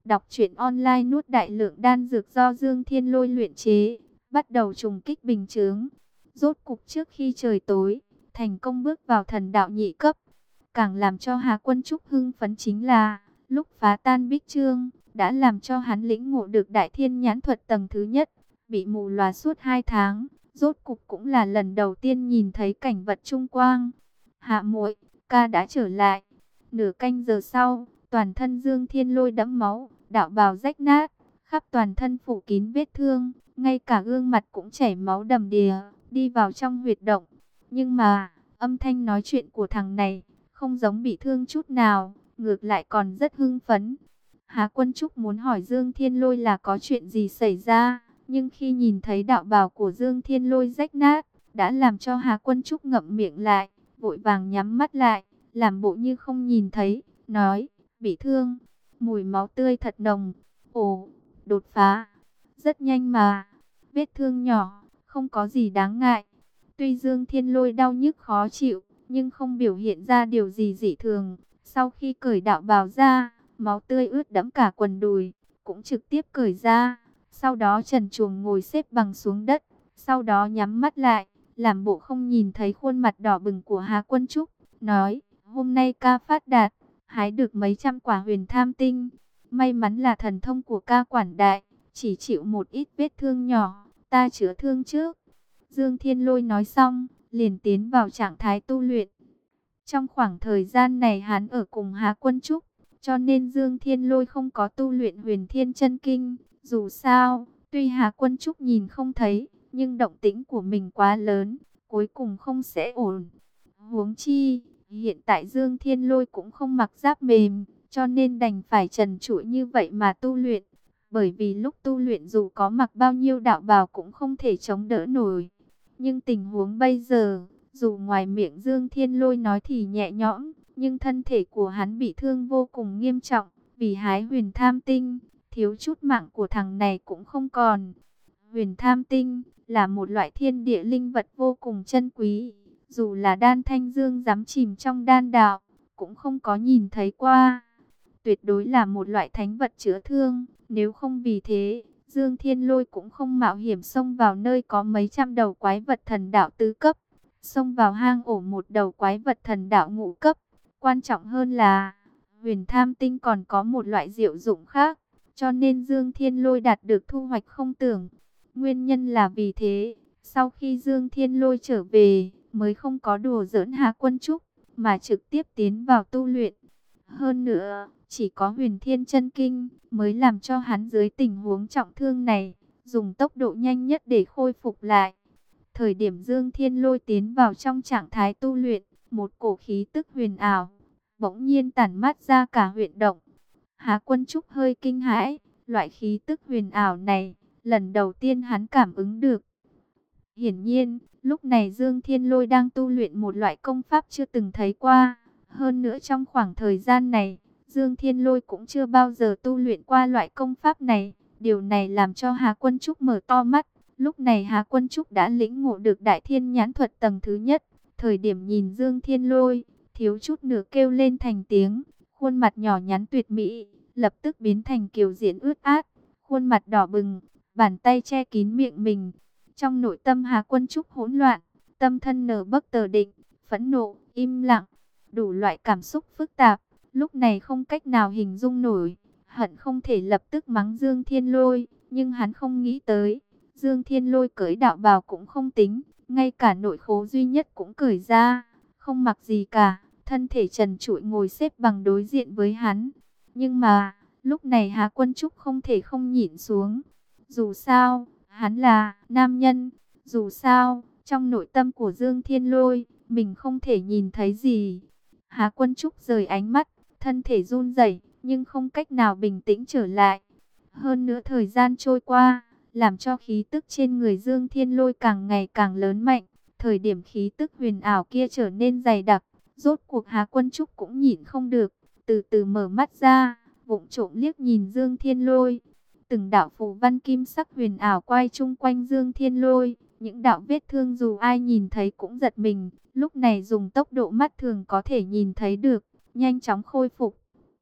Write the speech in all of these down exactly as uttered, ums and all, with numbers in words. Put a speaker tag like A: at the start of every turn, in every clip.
A: Đọc truyện online nuốt đại lượng đan dược do Dương Thiên Lôi luyện chế, bắt đầu trùng kích bình chướng. Rốt cục trước khi trời tối, thành công bước vào thần đạo nhị cấp. Càng làm cho Hà Quân Trúc hưng phấn chính là, lúc phá tan bích chương, đã làm cho hắn lĩnh ngộ được đại thiên nhãn thuật tầng thứ nhất, bị mù lòa suốt hai tháng. Rốt cục cũng là lần đầu tiên nhìn thấy cảnh vật trung quang. Hạ muội, ca đã trở lại. Nửa canh giờ sau, toàn thân Dương Thiên Lôi đẫm máu, đạo bào rách nát, khắp toàn thân phủ kín vết thương, ngay cả gương mặt cũng chảy máu đầm đìa, đi vào trong huyệt động. Nhưng mà, âm thanh nói chuyện của thằng này, không giống bị thương chút nào, ngược lại còn rất hưng phấn. Hà Quân Trúc muốn hỏi Dương Thiên Lôi là có chuyện gì xảy ra, nhưng khi nhìn thấy đạo bào của Dương Thiên Lôi rách nát, đã làm cho Hà Quân Trúc ngậm miệng lại, vội vàng nhắm mắt lại, làm bộ như không nhìn thấy, nói, bị thương, mùi máu tươi thật nồng, ồ, đột phá, rất nhanh mà, vết thương nhỏ, không có gì đáng ngại. Tuy Dương Thiên Lôi đau nhức khó chịu, nhưng không biểu hiện ra điều gì dị thường. Sau khi cởi đạo bào ra, máu tươi ướt đẫm cả quần đùi, cũng trực tiếp cởi ra. Sau đó trần truồng ngồi xếp bằng xuống đất, sau đó nhắm mắt lại, làm bộ không nhìn thấy khuôn mặt đỏ bừng của Hà Quân Trúc, nói, hôm nay ca phát đạt, hái được mấy trăm quả huyền tham tinh. May mắn là thần thông của ca quản đại, chỉ chịu một ít vết thương nhỏ, ta chữa thương trước. Dương Thiên Lôi nói xong, liền tiến vào trạng thái tu luyện. Trong khoảng thời gian này hắn ở cùng Hà Quân Trúc, cho nên Dương Thiên Lôi không có tu luyện huyền thiên chân kinh. Dù sao, tuy Hà Quân Trúc nhìn không thấy, nhưng động tĩnh của mình quá lớn, cuối cùng không sẽ ổn. Huống chi, hiện tại Dương Thiên Lôi cũng không mặc giáp mềm, cho nên đành phải trần trụi như vậy mà tu luyện. Bởi vì lúc tu luyện dù có mặc bao nhiêu đạo bào cũng không thể chống đỡ nổi. Nhưng tình huống bây giờ, dù ngoài miệng Dương Thiên Lôi nói thì nhẹ nhõm, nhưng thân thể của hắn bị thương vô cùng nghiêm trọng, vì hái huyền tham tinh, thiếu chút mạng của thằng này cũng không còn. Huyền tham tinh là một loại thiên địa linh vật vô cùng chân quý, dù là Đan Thanh Dương dám chìm trong đan đạo, cũng không có nhìn thấy qua. Tuyệt đối là một loại thánh vật chữa thương, nếu không vì thế, Dương Thiên Lôi cũng không mạo hiểm xông vào nơi có mấy trăm đầu quái vật thần đạo tứ cấp, xông vào hang ổ một đầu quái vật thần đạo ngũ cấp. Quan trọng hơn là, huyền tham tinh còn có một loại diệu dụng khác, cho nên Dương Thiên Lôi đạt được thu hoạch không tưởng. Nguyên nhân là vì thế, sau khi Dương Thiên Lôi trở về, mới không có đùa giỡn Hà Quân Trúc, mà trực tiếp tiến vào tu luyện. Hơn nữa, chỉ có huyền thiên chân kinh mới làm cho hắn dưới tình huống trọng thương này, dùng tốc độ nhanh nhất để khôi phục lại. Thời điểm Dương Thiên Lôi tiến vào trong trạng thái tu luyện, một cổ khí tức huyền ảo, bỗng nhiên tản mát ra cả huyệt động. Hà Quân Trúc hơi kinh hãi, loại khí tức huyền ảo này, lần đầu tiên hắn cảm ứng được. Hiển nhiên, lúc này Dương Thiên Lôi đang tu luyện một loại công pháp chưa từng thấy qua. Hơn nữa trong khoảng thời gian này, Dương Thiên Lôi cũng chưa bao giờ tu luyện qua loại công pháp này. Điều này làm cho Hà Quân Trúc mở to mắt. Lúc này Hà Quân Trúc đã lĩnh ngộ được đại thiên nhãn thuật tầng thứ nhất. Thời điểm nhìn Dương Thiên Lôi, thiếu chút nữa kêu lên thành tiếng. Khuôn mặt nhỏ nhắn tuyệt mỹ, lập tức biến thành kiều diễm ướt át. Khuôn mặt đỏ bừng, bàn tay che kín miệng mình. Trong nội tâm Hà Quân Trúc hỗn loạn, tâm thân nở bất tờ định, phẫn nộ, im lặng, đủ loại cảm xúc phức tạp, lúc này không cách nào hình dung nổi, hận không thể lập tức mắng Dương Thiên Lôi, nhưng hắn không nghĩ tới, Dương Thiên Lôi cởi đạo bào cũng không tính, ngay cả nội khố duy nhất cũng cởi ra, không mặc gì cả, thân thể trần trụi ngồi xếp bằng đối diện với hắn. Nhưng mà, lúc này Hà Quân Trúc không thể không nhịn xuống, dù sao, hắn là nam nhân, dù sao, trong nội tâm của Dương Thiên Lôi, mình không thể nhìn thấy gì. Hà Quân Trúc rời ánh mắt, thân thể run rẩy, nhưng không cách nào bình tĩnh trở lại. Hơn nữa thời gian trôi qua, làm cho khí tức trên người Dương Thiên Lôi càng ngày càng lớn mạnh. Thời điểm khí tức huyền ảo kia trở nên dày đặc, rốt cuộc Hà Quân Trúc cũng nhịn không được, từ từ mở mắt ra, vụng trộm liếc nhìn Dương Thiên Lôi. Từng đạo phù văn kim sắc huyền ảo quay chung quanh Dương Thiên Lôi, những đạo vết thương dù ai nhìn thấy cũng giật mình, lúc này dùng tốc độ mắt thường có thể nhìn thấy được, nhanh chóng khôi phục.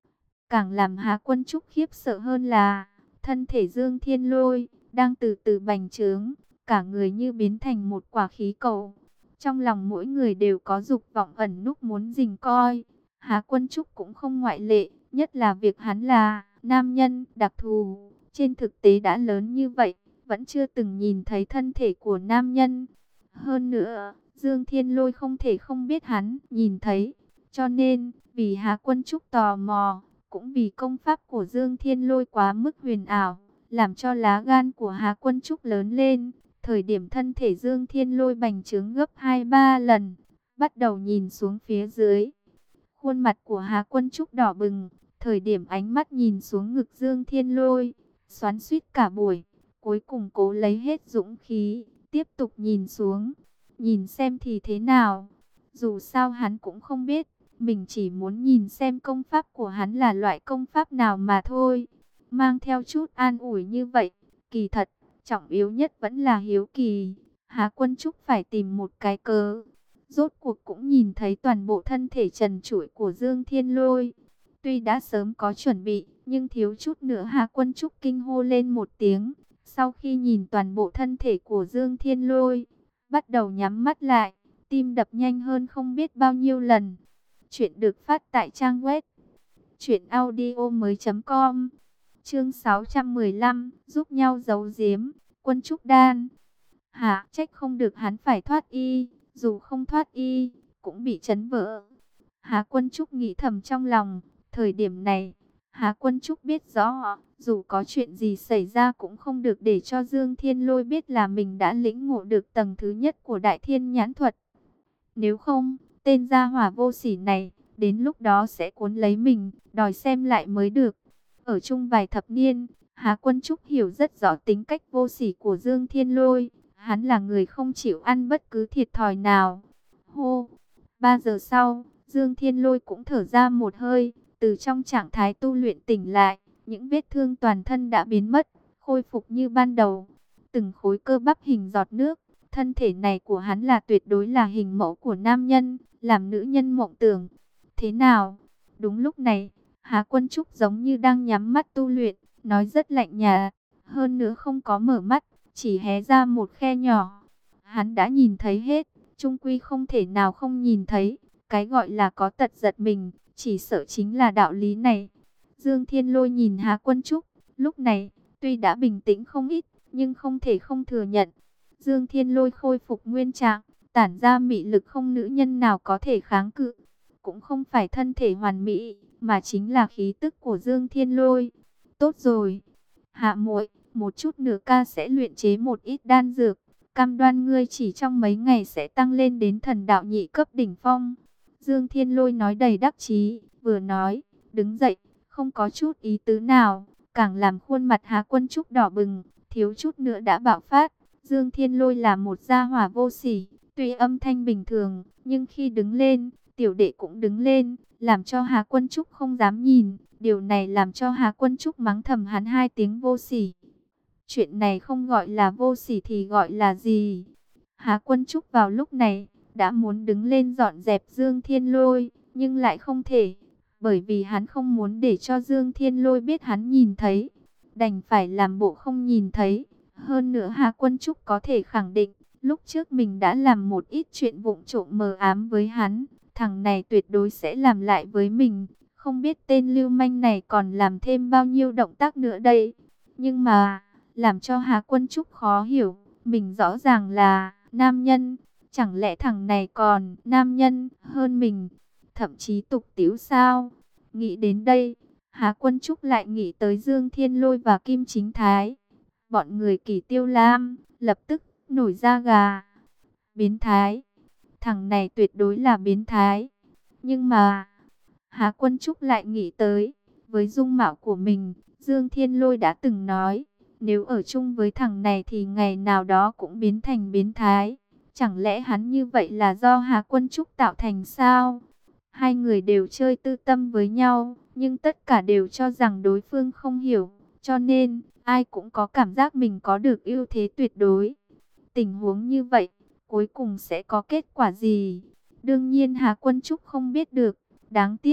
A: Càng làm Hà Quân Trúc khiếp sợ hơn là thân thể Dương Thiên Lôi đang từ từ bành trướng, cả người như biến thành một quả khí cầu. Trong lòng mỗi người đều có dục vọng ẩn núp muốn rình coi. Hà Quân Trúc cũng không ngoại lệ, nhất là việc hắn là nam nhân đặc thù. Trên thực tế đã lớn như vậy, vẫn chưa từng nhìn thấy thân thể của nam nhân. Hơn nữa, Dương Thiên Lôi không thể không biết hắn nhìn thấy. Cho nên, vì Hà Quân Trúc tò mò, cũng vì công pháp của Dương Thiên Lôi quá mức huyền ảo, làm cho lá gan của Hà Quân Trúc lớn lên. Thời điểm thân thể Dương Thiên Lôi bành trướng gấp hai ba lần, bắt đầu nhìn xuống phía dưới. Khuôn mặt của Hà Quân Trúc đỏ bừng, thời điểm ánh mắt nhìn xuống ngực Dương Thiên Lôi, xoắn xuýt cả buổi, cuối cùng cố lấy hết dũng khí, tiếp tục nhìn xuống, nhìn xem thì thế nào. Dù sao hắn cũng không biết, mình chỉ muốn nhìn xem công pháp của hắn là loại công pháp nào mà thôi. Mang theo chút an ủi như vậy, kỳ thật, trọng yếu nhất vẫn là hiếu kỳ. Hà Quân Trúc phải tìm một cái cớ. Rốt cuộc cũng nhìn thấy toàn bộ thân thể trần trụi của Dương Thiên Lôi. Tuy đã sớm có chuẩn bị, nhưng thiếu chút nữa Hà Quân Trúc kinh hô lên một tiếng. Sau khi nhìn toàn bộ thân thể của Dương Thiên Lôi, bắt đầu nhắm mắt lại, tim đập nhanh hơn không biết bao nhiêu lần. Chuyện được phát tại trang web truyện audio mới chấm com. Chương sáu trăm mười lăm, giúp nhau giấu giếm, Quân Trúc đan. Hả, trách không được hắn phải thoát y, dù không thoát y, cũng bị chấn vỡ. Hà Quân Trúc nghĩ thầm trong lòng, thời điểm này, Hà Quân Trúc biết rõ, dù có chuyện gì xảy ra cũng không được để cho Dương Thiên Lôi biết là mình đã lĩnh ngộ được tầng thứ nhất của Đại Thiên Nhãn Thuật. Nếu không, tên gia hỏa vô sỉ này, đến lúc đó sẽ cuốn lấy mình, đòi xem lại mới được. Ở chung vài thập niên, Hà Quân Trúc hiểu rất rõ tính cách vô sỉ của Dương Thiên Lôi. Hắn là người không chịu ăn bất cứ thiệt thòi nào. Hô! Ba giờ sau, Dương Thiên Lôi cũng thở ra một hơi, từ trong trạng thái tu luyện tỉnh lại. Những vết thương toàn thân đã biến mất, khôi phục như ban đầu. Từng khối cơ bắp hình giọt nước. Thân thể này của hắn là tuyệt đối là hình mẫu của nam nhân, làm nữ nhân mộng tưởng. Thế nào? Đúng lúc này, Hà Quân Trúc giống như đang nhắm mắt tu luyện, nói rất lạnh nhạt, hơn nữa không có mở mắt, chỉ hé ra một khe nhỏ. Hắn đã nhìn thấy hết, chung quy không thể nào không nhìn thấy. Cái gọi là có tật giật mình, chỉ sợ chính là đạo lý này. Dương Thiên Lôi nhìn Hà Quân Trúc, lúc này, tuy đã bình tĩnh không ít, nhưng không thể không thừa nhận. Dương Thiên Lôi khôi phục nguyên trạng, tản ra mị lực không nữ nhân nào có thể kháng cự. Cũng không phải thân thể hoàn mỹ, mà chính là khí tức của Dương Thiên Lôi. Tốt rồi, Hạ muội, một chút nữa ca sẽ luyện chế một ít đan dược, cam đoan ngươi chỉ trong mấy ngày sẽ tăng lên đến thần đạo nhị cấp đỉnh phong. Dương Thiên Lôi nói đầy đắc chí, vừa nói, đứng dậy, không có chút ý tứ nào, càng làm khuôn mặt Hà Quân Trúc đỏ bừng, thiếu chút nữa đã bạo phát. Dương Thiên Lôi là một gia hỏa vô sỉ, tuy âm thanh bình thường, nhưng khi đứng lên, tiểu đệ cũng đứng lên, làm cho Hà Quân Trúc không dám nhìn. Điều này làm cho Hà Quân Trúc mắng thầm hắn hai tiếng vô sỉ. Chuyện này không gọi là vô sỉ thì gọi là gì? Hà Quân Trúc vào lúc này, đã muốn đứng lên dọn dẹp Dương Thiên Lôi, nhưng lại không thể, bởi vì hắn không muốn để cho Dương Thiên Lôi biết hắn nhìn thấy, đành phải làm bộ không nhìn thấy. Hơn nữa Hà Quân Trúc có thể khẳng định, lúc trước mình đã làm một ít chuyện vụng trộm mờ ám với hắn, thằng này tuyệt đối sẽ làm lại với mình. Không biết tên lưu manh này còn làm thêm bao nhiêu động tác nữa đây. Nhưng mà, làm cho Hà Quân Trúc khó hiểu, mình rõ ràng là nam nhân, chẳng lẽ thằng này còn nam nhân hơn mình, thậm chí tục tĩu sao? Nghĩ đến đây, Hà Quân Trúc lại nghĩ tới Dương Thiên Lôi và Kim Chính Thái. Bọn người Kỳ Tiêu Lam lập tức nổi da gà. Biến thái, thằng này tuyệt đối là biến thái. Nhưng mà Hà Quân Trúc lại nghĩ tới, với dung mạo của mình, Dương Thiên Lôi đã từng nói, nếu ở chung với thằng này thì ngày nào đó cũng biến thành biến thái. Chẳng lẽ hắn như vậy là do Hà Quân Trúc tạo thành sao? Hai người đều chơi tư tâm với nhau, nhưng tất cả đều cho rằng đối phương không hiểu, cho nên ai cũng có cảm giác mình có được ưu thế tuyệt đối. Tình huống như vậy, cuối cùng sẽ có kết quả gì? Đương nhiên Hà Quân Trúc không biết được. Đáng tiếc,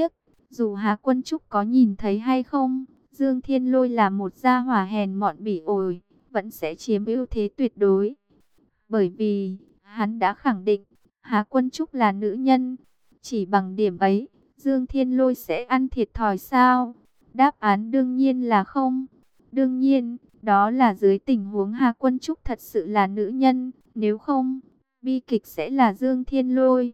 A: Dù Hà Quân Trúc có nhìn thấy hay không, Dương Thiên Lôi là một gia hỏa hèn mọn bỉ ổi, vẫn sẽ chiếm ưu thế tuyệt đối. Bởi vì, hắn đã khẳng định, Hà Quân Trúc là nữ nhân. Chỉ bằng điểm ấy, Dương Thiên Lôi sẽ ăn thiệt thòi sao? Đáp án đương nhiên là không. Đương nhiên, đó là dưới tình huống Hà Quân Trúc thật sự là nữ nhân. Nếu không, bi kịch sẽ là Dương Thiên Lôi.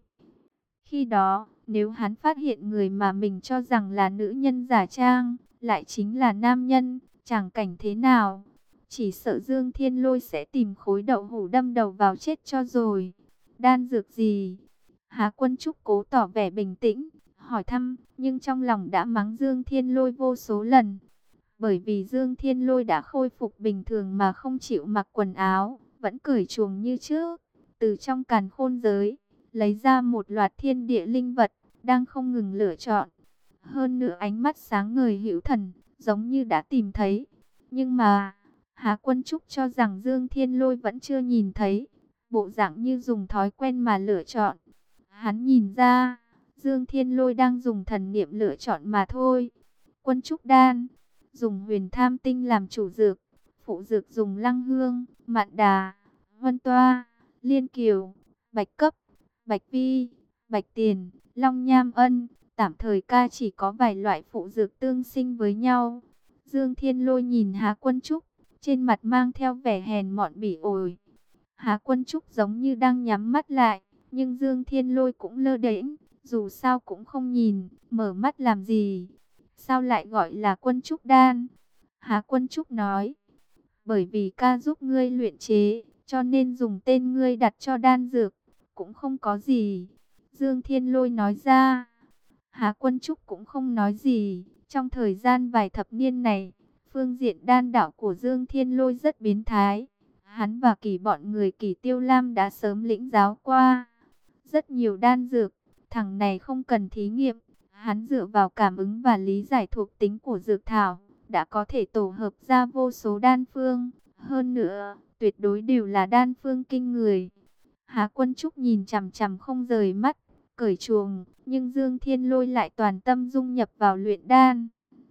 A: Khi đó, nếu hắn phát hiện người mà mình cho rằng là nữ nhân giả trang, lại chính là nam nhân, chẳng cảnh thế nào? Chỉ sợ Dương Thiên Lôi sẽ tìm khối đậu hũ đâm đầu vào chết cho rồi. Đan dược gì? Hà Quân Trúc cố tỏ vẻ bình tĩnh, hỏi thăm, nhưng trong lòng đã mắng Dương Thiên Lôi vô số lần. Bởi vì Dương Thiên Lôi đã khôi phục bình thường mà không chịu mặc quần áo, vẫn cởi chuồng như trước. Từ trong càn khôn giới, lấy ra một loạt thiên địa linh vật, đang không ngừng lựa chọn. Hơn nữa ánh mắt sáng ngời hữu thần, giống như đã tìm thấy. Nhưng mà, Hà Quân Trúc cho rằng Dương Thiên Lôi vẫn chưa nhìn thấy. Bộ dạng như dùng thói quen mà lựa chọn. Hắn nhìn ra, Dương Thiên Lôi đang dùng thần niệm lựa chọn mà thôi. Quân Trúc đan, dùng huyền tham tinh làm chủ dược. Phụ dược dùng lăng hương, mạn đà, huân toa, liên kiều, bạch cấp, bạch vi, bạch tiền, long nham ân. Tạm thời ca chỉ có vài loại phụ dược tương sinh với nhau. Dương Thiên Lôi nhìn Hà Quân Trúc, trên mặt mang theo vẻ hèn mọn bỉ ổi. Hà Quân Trúc giống như đang nhắm mắt lại, nhưng Dương Thiên Lôi cũng lơ đễnh, dù sao cũng không nhìn, mở mắt làm gì? Sao lại gọi là Quân Trúc đan? Hà Quân Trúc nói, bởi vì ca giúp ngươi luyện chế, cho nên dùng tên ngươi đặt cho đan dược, cũng không có gì. Dương Thiên Lôi nói ra. Hà Quân Trúc cũng không nói gì. Trong thời gian vài thập niên này, phương diện đan đạo của Dương Thiên Lôi rất biến thái. Hắn và Kỳ bọn người Kỳ Tiêu Lam đã sớm lĩnh giáo qua. Rất nhiều đan dược, thằng này không cần thí nghiệm. Hắn dựa vào cảm ứng và lý giải thuộc tính của dược thảo, đã có thể tổ hợp ra vô số đan phương. Hơn nữa, tuyệt đối đều là đan phương kinh người. Hà Quân Trúc nhìn chằm chằm không rời mắt, cởi chuồng, nhưng Dương Thiên Lôi lại toàn tâm dung nhập vào luyện đan.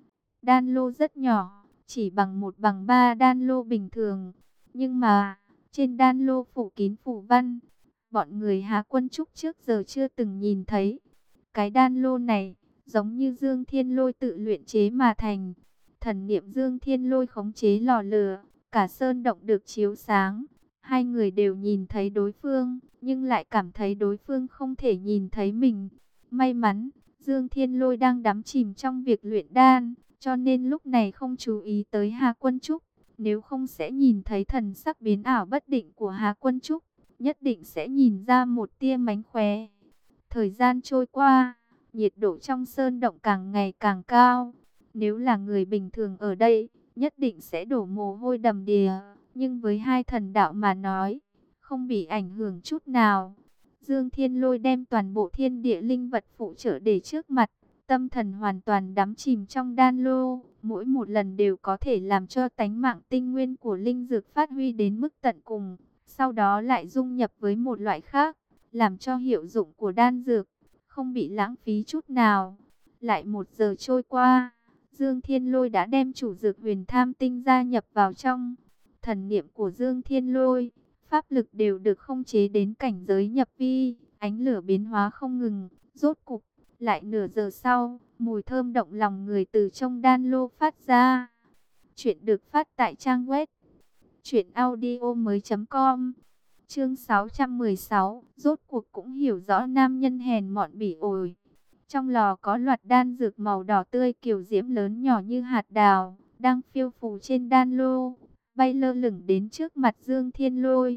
A: Đan lô rất nhỏ, chỉ bằng một bằng ba đan lô bình thường. Nhưng mà, trên đan lô phủ kín phù văn, bọn người Hà Quân Trúc trước giờ chưa từng nhìn thấy. Cái đan lô này, giống như Dương Thiên Lôi tự luyện chế mà thành. Thần niệm Dương Thiên Lôi khống chế lò lửa, cả sơn động được chiếu sáng. Hai người đều nhìn thấy đối phương, nhưng lại cảm thấy đối phương không thể nhìn thấy mình. May mắn, Dương Thiên Lôi đang đắm chìm trong việc luyện đan, cho nên lúc này không chú ý tới Hà Quân Trúc. Nếu không sẽ nhìn thấy thần sắc biến ảo bất định của Hà Quân Trúc, nhất định sẽ nhìn ra một tia mánh khóe. Thời gian trôi qua, nhiệt độ trong sơn động càng ngày càng cao. Nếu là người bình thường ở đây, nhất định sẽ đổ mồ hôi đầm đìa. Nhưng với hai thần đạo mà nói, không bị ảnh hưởng chút nào. Dương Thiên Lôi đem toàn bộ thiên địa linh vật phụ trợ để trước mặt. Tâm thần hoàn toàn đắm chìm trong đan lô. Mỗi một lần đều có thể làm cho tánh mạng tinh nguyên của linh dược phát huy đến mức tận cùng. Sau đó lại dung nhập với một loại khác, làm cho hiệu dụng của đan dược không bị lãng phí chút nào. Lại một giờ trôi qua, Dương Thiên Lôi đã đem chủ dược huyền tham tinh gia nhập vào trong. Thần niệm của Dương Thiên Lôi, pháp lực đều được khống chế đến cảnh giới nhập vi, ánh lửa biến hóa không ngừng. Rốt cục, lại nửa giờ sau, mùi thơm động lòng người từ trong đan lô phát ra. Chuyện được phát tại trang web truyện audio mới chấm com. Chương sáu trăm mười sáu, rốt cuộc cũng hiểu rõ nam nhân hèn mọn bỉ ổi. Trong lò có loạt đan dược màu đỏ tươi kiều diễm lớn nhỏ như hạt đào, đang phiêu phù trên đan lô, bay lơ lửng đến trước mặt Dương Thiên Lôi.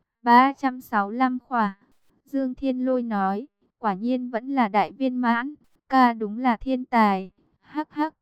A: ba trăm sáu mươi lăm khỏa. Dương Thiên Lôi nói, quả nhiên vẫn là đại viên mãn, ca đúng là thiên tài. Hắc hắc.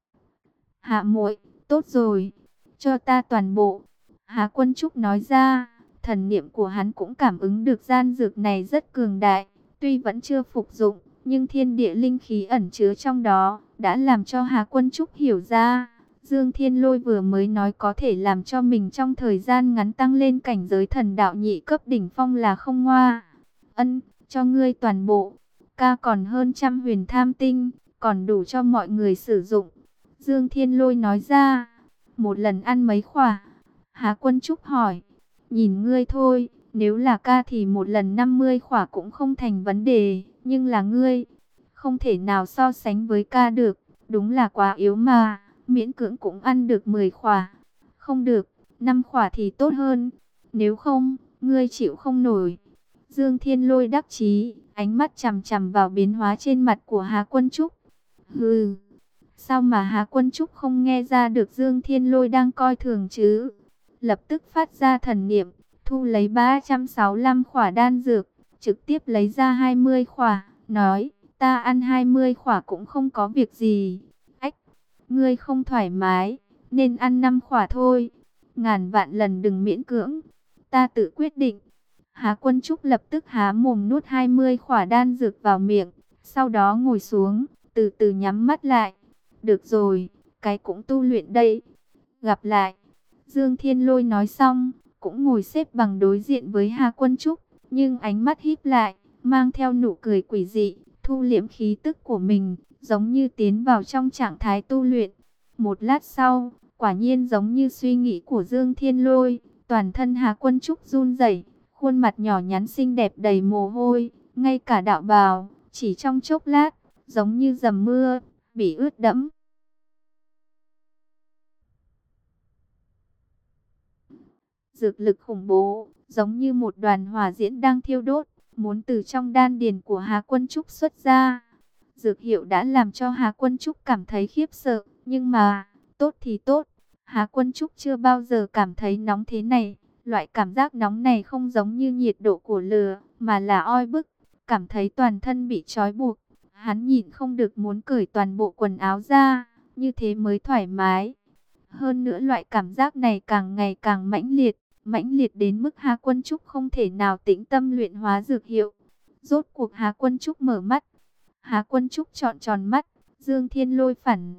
A: Hạ muội, tốt rồi, cho ta toàn bộ. Hà Quân Trúc nói ra, thần niệm của hắn cũng cảm ứng được gian dược này rất cường đại, tuy vẫn chưa phục dụng, nhưng thiên địa linh khí ẩn chứa trong đó đã làm cho Hà Quân Trúc hiểu ra, Dương Thiên Lôi vừa mới nói có thể làm cho mình trong thời gian ngắn tăng lên cảnh giới thần đạo nhị cấp đỉnh phong là không ngoa. Ân, cho ngươi toàn bộ, ca còn hơn trăm huyền tham tinh, còn đủ cho mọi người sử dụng. Dương Thiên Lôi nói ra, một lần ăn mấy khỏa? Hà Quân Trúc hỏi, nhìn ngươi thôi, nếu là ca thì một lần năm mươi khỏa cũng không thành vấn đề, nhưng là ngươi, không thể nào so sánh với ca được, đúng là quá yếu mà, miễn cưỡng cũng ăn được mười khỏa. Không được, năm khỏa thì tốt hơn, nếu không, ngươi chịu không nổi. Dương Thiên Lôi đắc chí, ánh mắt chằm chằm vào biến hóa trên mặt của Hà Quân Trúc. Hừ, sao mà Hà Quân Trúc không nghe ra được Dương Thiên Lôi đang coi thường chứ? Lập tức phát ra thần niệm, thu lấy ba trăm sáu mươi lăm khỏa đan dược, trực tiếp lấy ra hai mươi khỏa, nói, ta ăn hai mươi khỏa cũng không có việc gì. Ách, ngươi không thoải mái, nên ăn năm khỏa thôi. Ngàn vạn lần đừng miễn cưỡng, ta tự quyết định. Hà Quân Trúc lập tức há mồm nuốt hai mươi khỏa đan dược vào miệng, sau đó ngồi xuống, từ từ nhắm mắt lại. Được rồi, cái cũng tu luyện đây. Gặp lại. Dương Thiên Lôi nói xong, cũng ngồi xếp bằng đối diện với Hà Quân Trúc, nhưng ánh mắt híp lại, mang theo nụ cười quỷ dị, thu liễm khí tức của mình, giống như tiến vào trong trạng thái tu luyện. Một lát sau, quả nhiên giống như suy nghĩ của Dương Thiên Lôi, toàn thân Hà Quân Trúc run rẩy, khuôn mặt nhỏ nhắn xinh đẹp đầy mồ hôi, ngay cả đạo bào, chỉ trong chốc lát, giống như dầm mưa, bị ướt đẫm. Dược lực khủng bố, giống như một đoàn hỏa diễm đang thiêu đốt, muốn từ trong đan điền của Hà Quân Trúc xuất ra. Dược hiệu đã làm cho Hà Quân Trúc cảm thấy khiếp sợ, nhưng mà, tốt thì tốt, Hà Quân Trúc chưa bao giờ cảm thấy nóng thế này. Loại cảm giác nóng này không giống như nhiệt độ của lửa, mà là oi bức, cảm thấy toàn thân bị trói buộc. Hắn nhịn không được muốn cởi toàn bộ quần áo ra, như thế mới thoải mái. Hơn nữa loại cảm giác này càng ngày càng mãnh liệt, mãnh liệt đến mức Hà Quân Trúc không thể nào tĩnh tâm luyện hóa dược hiệu. Rốt cuộc Hà Quân Trúc mở mắt. Hà Quân Trúc trọn tròn mắt, Dương Thiên Lôi phản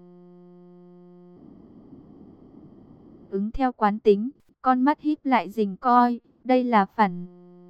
A: ứng theo quán tính, con mắt híp lại rình coi, đây là phản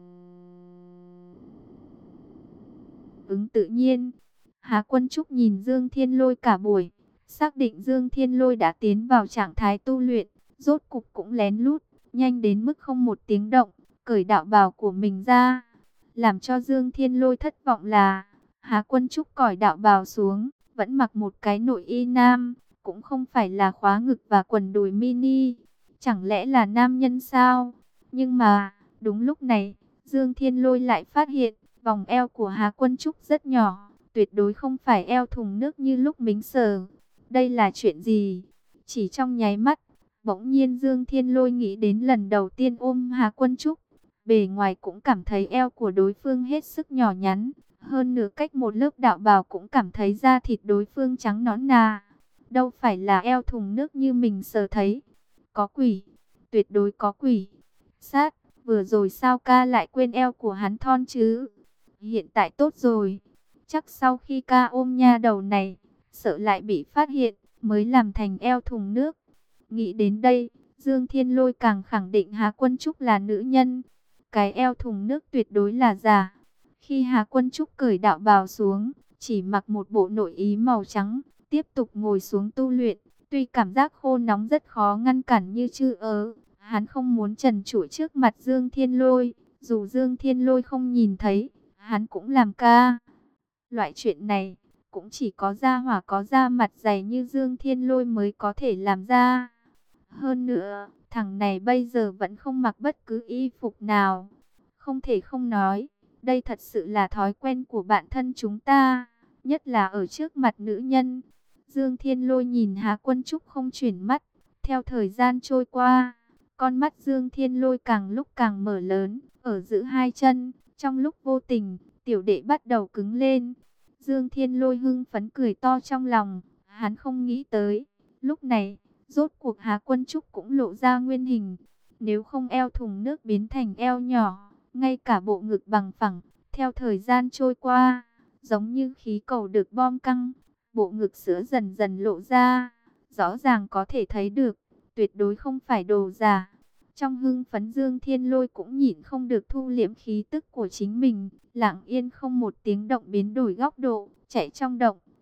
A: ứng tự nhiên. Hà Quân Trúc nhìn Dương Thiên Lôi cả buổi, xác định Dương Thiên Lôi đã tiến vào trạng thái tu luyện, rốt cục cũng lén lút, nhanh đến mức không một tiếng động, cởi đạo bào của mình ra. Làm cho Dương Thiên Lôi thất vọng là, Hà Quân Trúc cởi đạo bào xuống, vẫn mặc một cái nội y nam, cũng không phải là khóa ngực và quần đùi mini. Chẳng lẽ là nam nhân sao? Nhưng mà, đúng lúc này, Dương Thiên Lôi lại phát hiện, vòng eo của Hà Quân Trúc rất nhỏ, tuyệt đối không phải eo thùng nước như lúc mính sờ. Đây là chuyện gì? Chỉ trong nháy mắt, bỗng nhiên Dương Thiên Lôi nghĩ đến lần đầu tiên ôm Hà Quân Trúc. Bề ngoài cũng cảm thấy eo của đối phương hết sức nhỏ nhắn. Hơn nửa cách một lớp đạo bào cũng cảm thấy da thịt đối phương trắng nõn nà. Đâu phải là eo thùng nước như mình sờ thấy. Có quỷ, tuyệt đối có quỷ. Sát, vừa rồi sao ca lại quên eo của hắn thon chứ? Hiện tại tốt rồi. Chắc sau khi ca ôm nha đầu này, sợ lại bị phát hiện, mới làm thành eo thùng nước. Nghĩ đến đây, Dương Thiên Lôi càng khẳng định Hà Quân Trúc là nữ nhân. Cái eo thùng nước tuyệt đối là giả. Khi Hà Quân Trúc cởi đạo bào xuống, chỉ mặc một bộ nội y màu trắng, tiếp tục ngồi xuống tu luyện. Tuy cảm giác khô nóng rất khó ngăn cản như chư ớ, hắn không muốn trần trụi trước mặt Dương Thiên Lôi. Dù Dương Thiên Lôi không nhìn thấy, hắn cũng làm ca. Loại chuyện này, cũng chỉ có da hỏa có da mặt dày như Dương Thiên Lôi mới có thể làm ra. Hơn nữa, thằng này bây giờ vẫn không mặc bất cứ y phục nào. Không thể không nói, đây thật sự là thói quen của bạn thân chúng ta, nhất là ở trước mặt nữ nhân. Dương Thiên Lôi nhìn Hà Quân Trúc không chuyển mắt. Theo thời gian trôi qua, con mắt Dương Thiên Lôi càng lúc càng mở lớn, ở giữa hai chân. Trong lúc vô tình, tiểu đệ bắt đầu cứng lên. Dương Thiên Lôi hưng phấn cười to trong lòng. Hắn không nghĩ tới, lúc này, rốt cuộc Hà Quân Trúc cũng lộ ra nguyên hình. Nếu không eo thùng nước biến thành eo nhỏ, ngay cả bộ ngực bằng phẳng, theo thời gian trôi qua, giống như khí cầu được bom căng, bộ ngực sữa dần dần lộ ra, rõ ràng có thể thấy được, tuyệt đối không phải đồ giả. Trong hưng phấn Dương Thiên Lôi cũng nhịn không được thu liễm khí tức của chính mình, lặng yên không một tiếng động biến đổi góc độ, chạy trong động,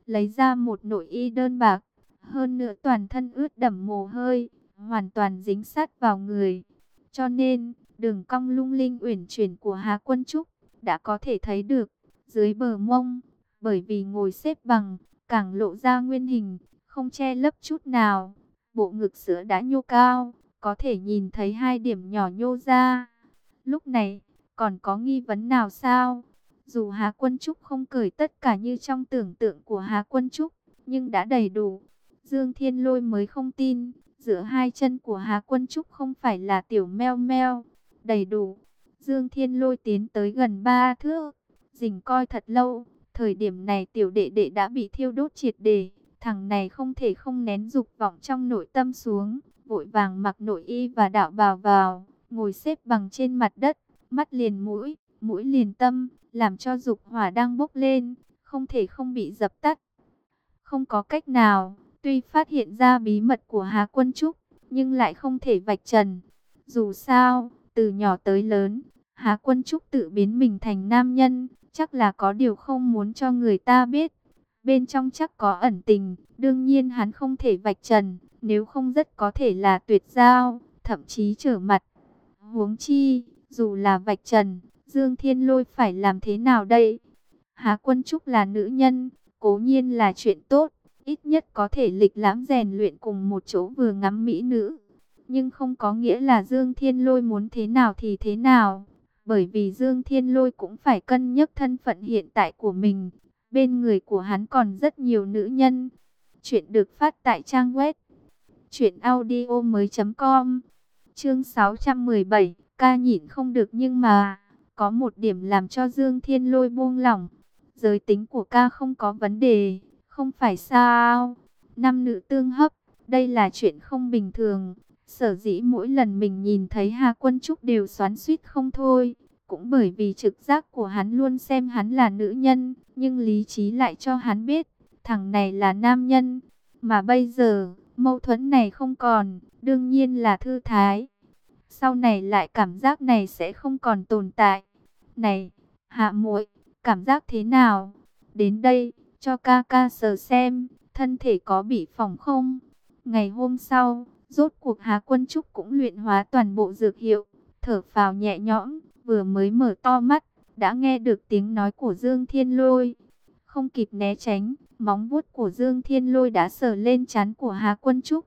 A: lấy ra một nội y đơn bạc, hơn nữa toàn thân ướt đẫm mồ hôi, hoàn toàn dính sát vào người. Cho nên, đường cong lung linh uyển chuyển của Hà Quân Trúc đã có thể thấy được. Dưới bờ mông, bởi vì ngồi xếp bằng, càng lộ ra nguyên hình, không che lấp chút nào. Bộ ngực sữa đã nhô cao, có thể nhìn thấy hai điểm nhỏ nhô ra. Lúc này, còn có nghi vấn nào sao? Dù Hà Quân Trúc không cởi tất cả như trong tưởng tượng của Hà Quân Trúc, nhưng đã đầy đủ. Dương Thiên Lôi mới không tin, giữa hai chân của Hà Quân Trúc không phải là tiểu meo meo, đầy đủ. Dương Thiên Lôi tiến tới gần ba thước, rình coi thật lâu. Thời điểm này tiểu đệ đệ đã bị thiêu đốt triệt để, thằng này không thể không nén dục vọng trong nội tâm xuống, vội vàng mặc nội y và đạo bào vào, ngồi xếp bằng trên mặt đất, mắt liền mũi, mũi liền tâm, làm cho dục hỏa đang bốc lên, không thể không bị dập tắt. Không có cách nào, tuy phát hiện ra bí mật của Hà Quân Trúc, nhưng lại không thể vạch trần. Dù sao, từ nhỏ tới lớn, Hà Quân Trúc tự biến mình thành nam nhân, chắc là có điều không muốn cho người ta biết. Bên trong chắc có ẩn tình, đương nhiên hắn không thể vạch trần, nếu không rất có thể là tuyệt giao, thậm chí trở mặt. Huống chi, dù là vạch trần, Dương Thiên Lôi phải làm thế nào đây? Hà Quân Trúc là nữ nhân, cố nhiên là chuyện tốt, ít nhất có thể lịch lãm rèn luyện cùng một chỗ vừa ngắm mỹ nữ. Nhưng không có nghĩa là Dương Thiên Lôi muốn thế nào thì thế nào, bởi vì Dương Thiên Lôi cũng phải cân nhắc thân phận hiện tại của mình. Bên người của hắn còn rất nhiều nữ nhân. Chuyện được phát tại trang web truyện audio mới chấm com. Chương sáu trăm mười bảy, ca nhịn không được nhưng mà có một điểm làm cho Dương Thiên Lôi buông lỏng. Giới tính của ca không có vấn đề, không phải sao? Nam nữ tương hấp, đây là chuyện không bình thường. Sở dĩ mỗi lần mình nhìn thấy Hà Quân Trúc đều xoắn xuýt không thôi, cũng bởi vì trực giác của hắn luôn xem hắn là nữ nhân, nhưng lý trí lại cho hắn biết, thằng này là nam nhân. Mà bây giờ, mâu thuẫn này không còn, đương nhiên là thư thái. Sau này lại cảm giác này sẽ không còn tồn tại. Này, Hạ muội, cảm giác thế nào? Đến đây, cho ca ca sờ xem, thân thể có bị phỏng không? Ngày hôm sau, rốt cuộc Hà Quân Trúc cũng luyện hóa toàn bộ dược hiệu, thở phào nhẹ nhõm, vừa mới mở to mắt, đã nghe được tiếng nói của Dương Thiên Lôi. Không kịp né tránh, móng vuốt của Dương Thiên Lôi đã sờ lên trán của Hà Quân Trúc.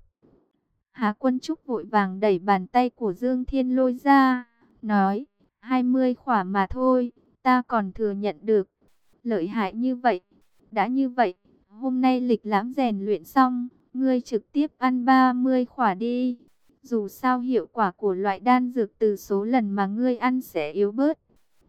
A: Hà Quân Trúc vội vàng đẩy bàn tay của Dương Thiên Lôi ra, nói, hai mươi khỏa mà thôi, ta còn thừa nhận được. Lợi hại như vậy, đã như vậy, hôm nay lịch lãm rèn luyện xong, ngươi trực tiếp ăn ba mươi khỏa đi. Dù sao hiệu quả của loại đan dược từ số lần mà ngươi ăn sẽ yếu bớt.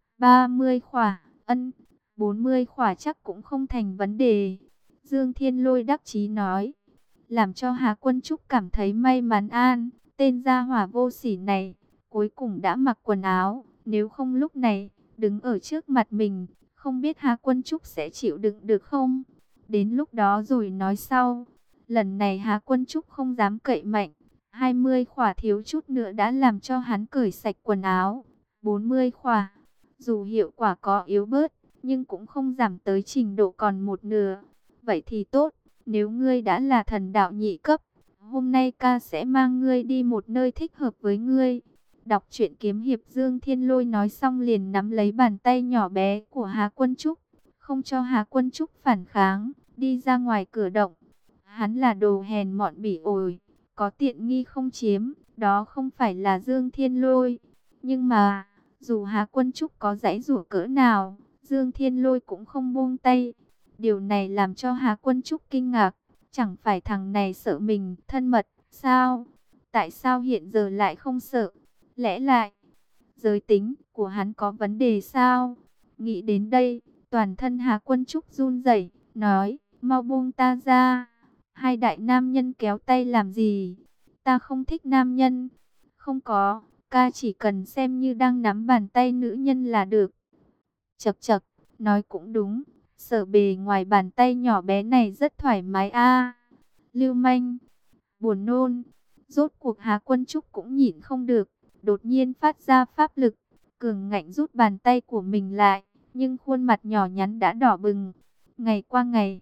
A: ba mươi khỏa, ân, bốn mươi khỏa chắc cũng không thành vấn đề. Dương Thiên Lôi đắc chí nói, làm cho Hà Quân Trúc cảm thấy may mắn an. Tên gia hỏa vô sỉ này, cuối cùng đã mặc quần áo, nếu không lúc này, đứng ở trước mặt mình, không biết Hà Quân Trúc sẽ chịu đựng được không? Đến lúc đó rồi nói sau. Lần này Hà Quân Trúc không dám cậy mạnh. hai mươi khỏa thiếu chút nữa đã làm cho hắn cởi sạch quần áo. bốn mươi khỏa. Dù hiệu quả có yếu bớt, nhưng cũng không giảm tới trình độ còn một nửa. Vậy thì tốt, nếu ngươi đã là thần đạo nhị cấp, hôm nay ca sẽ mang ngươi đi một nơi thích hợp với ngươi. Đọc truyện kiếm hiệp Dương Thiên Lôi nói xong liền nắm lấy bàn tay nhỏ bé của Hà Quân Trúc, không cho Hà Quân Trúc phản kháng, đi ra ngoài cửa động. Hắn là đồ hèn mọn bỉ ổi, có tiện nghi không chiếm, đó không phải là Dương Thiên Lôi. Nhưng mà, dù Hà Quân Trúc có giãy giụa cỡ nào, Dương Thiên Lôi cũng không buông tay. Điều này làm cho Hà Quân Trúc kinh ngạc, chẳng phải thằng này sợ mình thân mật, sao? Tại sao hiện giờ lại không sợ? Lẽ lại, giới tính của hắn có vấn đề sao? Nghĩ đến đây, toàn thân Hà Quân Trúc run rẩy, nói, mau buông ta ra. Hai đại nam nhân kéo tay làm gì? Ta không thích nam nhân. Không có, ca chỉ cần xem như đang nắm bàn tay nữ nhân là được. Chậc chậc, nói cũng đúng, sở bề ngoài bàn tay nhỏ bé này rất thoải mái a. Lưu manh, buồn nôn. Rốt cuộc Hà Quân Trúc cũng nhịn không được, đột nhiên phát ra pháp lực, cường ngạnh rút bàn tay của mình lại, nhưng khuôn mặt nhỏ nhắn đã đỏ bừng. Ngày qua ngày,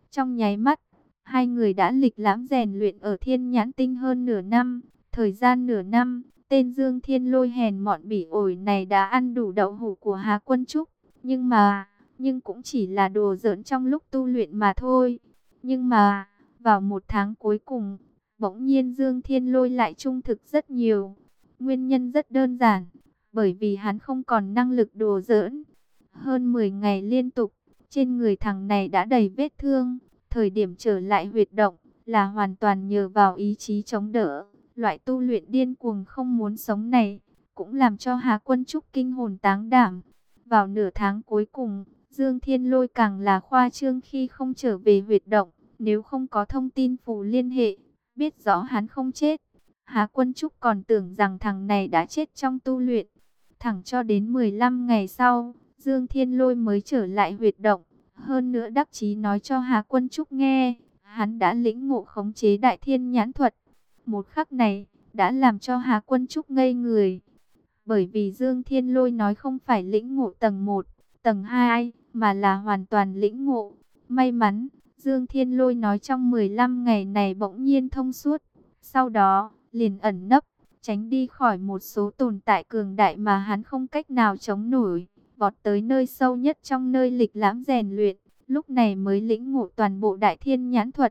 A: Trong nháy mắt, hai người đã lịch lãm rèn luyện ở Thiên Nhãn Tinh hơn nửa năm. Thời gian nửa năm, tên Dương Thiên Lôi hèn mọn bỉ ổi này đã ăn đủ đậu hũ của Hà Quân Trúc. Nhưng mà, nhưng cũng chỉ là đùa giỡn trong lúc tu luyện mà thôi. Nhưng mà, vào một tháng cuối cùng, bỗng nhiên Dương Thiên Lôi lại trung thực rất nhiều. Nguyên nhân rất đơn giản, bởi vì hắn không còn năng lực đùa giỡn. Hơn mười ngày liên tục, trên người thằng này đã đầy vết thương. Thời điểm trở lại huyệt động là hoàn toàn nhờ vào ý chí chống đỡ. Loại tu luyện điên cuồng không muốn sống này cũng làm cho Hà Quân Trúc kinh hồn táng đảm. Vào nửa tháng cuối cùng, Dương Thiên Lôi càng là khoa trương khi không trở về huyệt động. Nếu không có thông tin phù liên hệ, biết rõ hắn không chết, Hà Quân Trúc còn tưởng rằng thằng này đã chết trong tu luyện. Thẳng cho đến mười lăm ngày sau, Dương Thiên Lôi mới trở lại huyệt động. Hơn nữa đắc chí nói cho Hà Quân Trúc nghe, hắn đã lĩnh ngộ khống chế Đại Thiên Nhãn thuật. Một khắc này, đã làm cho Hà Quân Trúc ngây người. Bởi vì Dương Thiên Lôi nói không phải lĩnh ngộ tầng một, tầng hai, mà là hoàn toàn lĩnh ngộ. May mắn, Dương Thiên Lôi nói trong mười lăm ngày này bỗng nhiên thông suốt. Sau đó, liền ẩn nấp, tránh đi khỏi một số tồn tại cường đại mà hắn không cách nào chống nổi. Vọt tới nơi sâu nhất trong nơi lịch lãm rèn luyện, lúc này mới lĩnh ngộ toàn bộ Đại Thiên Nhãn thuật.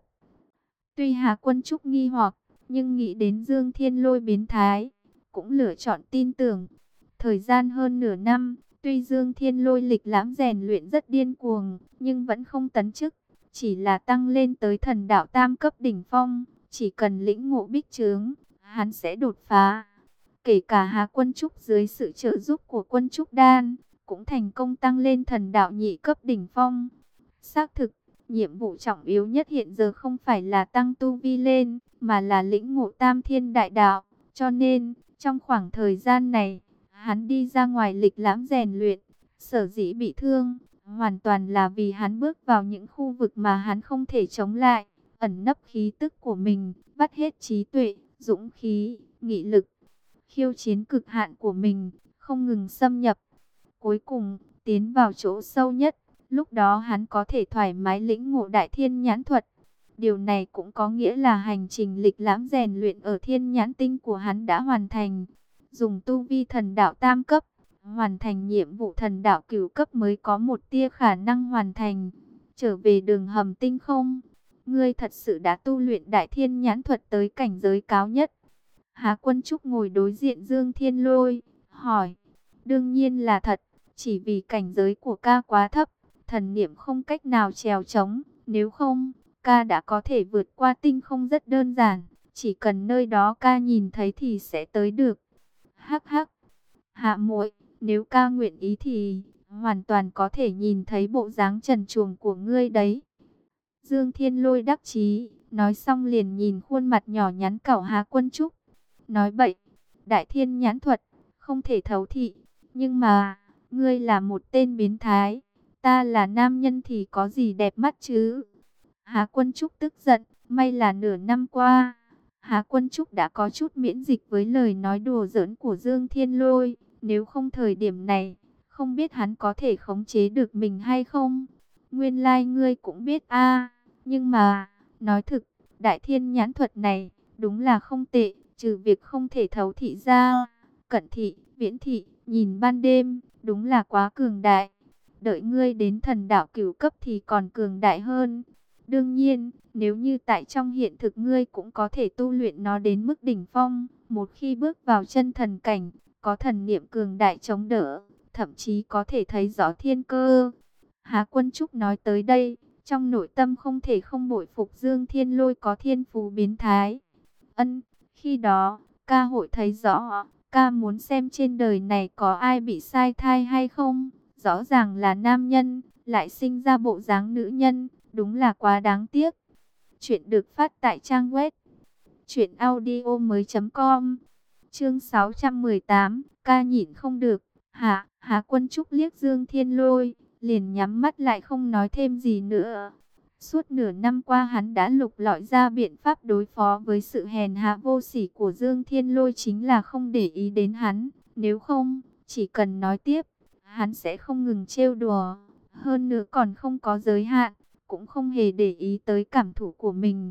A: Tuy Hà Quân Trúc nghi hoặc, nhưng nghĩ đến Dương Thiên Lôi biến thái, cũng lựa chọn tin tưởng. Thời gian hơn nửa năm, tuy Dương Thiên Lôi lịch lãm rèn luyện rất điên cuồng, nhưng vẫn không tấn chức, chỉ là tăng lên tới thần đạo tam cấp đỉnh phong. Chỉ cần lĩnh ngộ bích chướng, hắn sẽ đột phá. Kể cả Hà Quân Trúc dưới sự trợ giúp của Quân Trúc Đan, cũng thành công tăng lên thần đạo nhị cấp đỉnh phong. Xác thực, nhiệm vụ trọng yếu nhất hiện giờ không phải là tăng tu vi lên, mà là lĩnh ngộ tam thiên đại đạo. Cho nên, trong khoảng thời gian này, hắn đi ra ngoài lịch lãm rèn luyện. Sở dĩ bị thương, hoàn toàn là vì hắn bước vào những khu vực mà hắn không thể chống lại. Ẩn nấp khí tức của mình, vắt hết trí tuệ, dũng khí, nghị lực, khiêu chiến cực hạn của mình, không ngừng xâm nhập. Cuối cùng, tiến vào chỗ sâu nhất, lúc đó hắn có thể thoải mái lĩnh ngộ Đại Thiên Nhãn thuật. Điều này cũng có nghĩa là hành trình lịch lãm rèn luyện ở Thiên Nhãn Tinh của hắn đã hoàn thành. Dùng tu vi thần đạo tam cấp, hoàn thành nhiệm vụ thần đạo cửu cấp mới có một tia khả năng hoàn thành. Trở về đường hầm tinh không, ngươi thật sự đã tu luyện Đại Thiên Nhãn thuật tới cảnh giới cao nhất. Hà Quân Trúc ngồi đối diện Dương Thiên Lôi, hỏi. Đương nhiên là thật, chỉ vì cảnh giới của ca quá thấp, thần niệm không cách nào trèo trống. Nếu không, ca đã có thể vượt qua tinh không rất đơn giản, chỉ cần nơi đó ca nhìn thấy thì sẽ tới được. Hắc hắc, Hạ muội, nếu ca nguyện ý thì hoàn toàn có thể nhìn thấy bộ dáng trần truồng của ngươi đấy. Dương Thiên Lôi đắc chí, nói xong liền nhìn khuôn mặt nhỏ nhắn cẩu Hà Quân Trúc. Nói bậy, Đại Thiên Nhãn thuật, không thể thấu thị, nhưng mà, ngươi là một tên biến thái, ta là nam nhân thì có gì đẹp mắt chứ? Hà Quân Trúc tức giận, may là nửa năm qua, Hà Quân Trúc đã có chút miễn dịch với lời nói đùa giỡn của Dương Thiên Lôi, nếu không thời điểm này, không biết hắn có thể khống chế được mình hay không? Nguyên lai like ngươi cũng biết a, nhưng mà, nói thực, Đại Thiên Nhãn thuật này, đúng là không tệ, trừ việc không thể thấu thị ra, cận thị, viễn thị, nhìn ban đêm, đúng là quá cường đại. Đợi ngươi đến thần đạo cửu cấp thì còn cường đại hơn. Đương nhiên, nếu như tại trong hiện thực ngươi cũng có thể tu luyện nó đến mức đỉnh phong, một khi bước vào chân thần cảnh, có thần niệm cường đại chống đỡ, thậm chí có thể thấy rõ thiên cơ. Hà Quân Trúc nói tới đây, trong nội tâm không thể không bội phục Dương Thiên Lôi có thiên phú biến thái. Ân, khi đó, ca hội thấy rõ, ca muốn xem trên đời này có ai bị sai thai hay không. Rõ ràng là nam nhân, lại sinh ra bộ dáng nữ nhân, đúng là quá đáng tiếc. Chuyện được phát tại trang web truyện audio mới chấm com. Chương sáu trăm mười tám, ca nhịn không được. Hà, Hà Quân Trúc liếc Dương Thiên Lôi, liền nhắm mắt lại không nói thêm gì nữa. Suốt nửa năm qua hắn đã lục lọi ra biện pháp đối phó với sự hèn hạ vô sỉ của Dương Thiên Lôi, chính là không để ý đến hắn. Nếu không, chỉ cần nói tiếp, hắn sẽ không ngừng trêu đùa. Hơn nữa còn không có giới hạn, cũng không hề để ý tới cảm thụ của mình.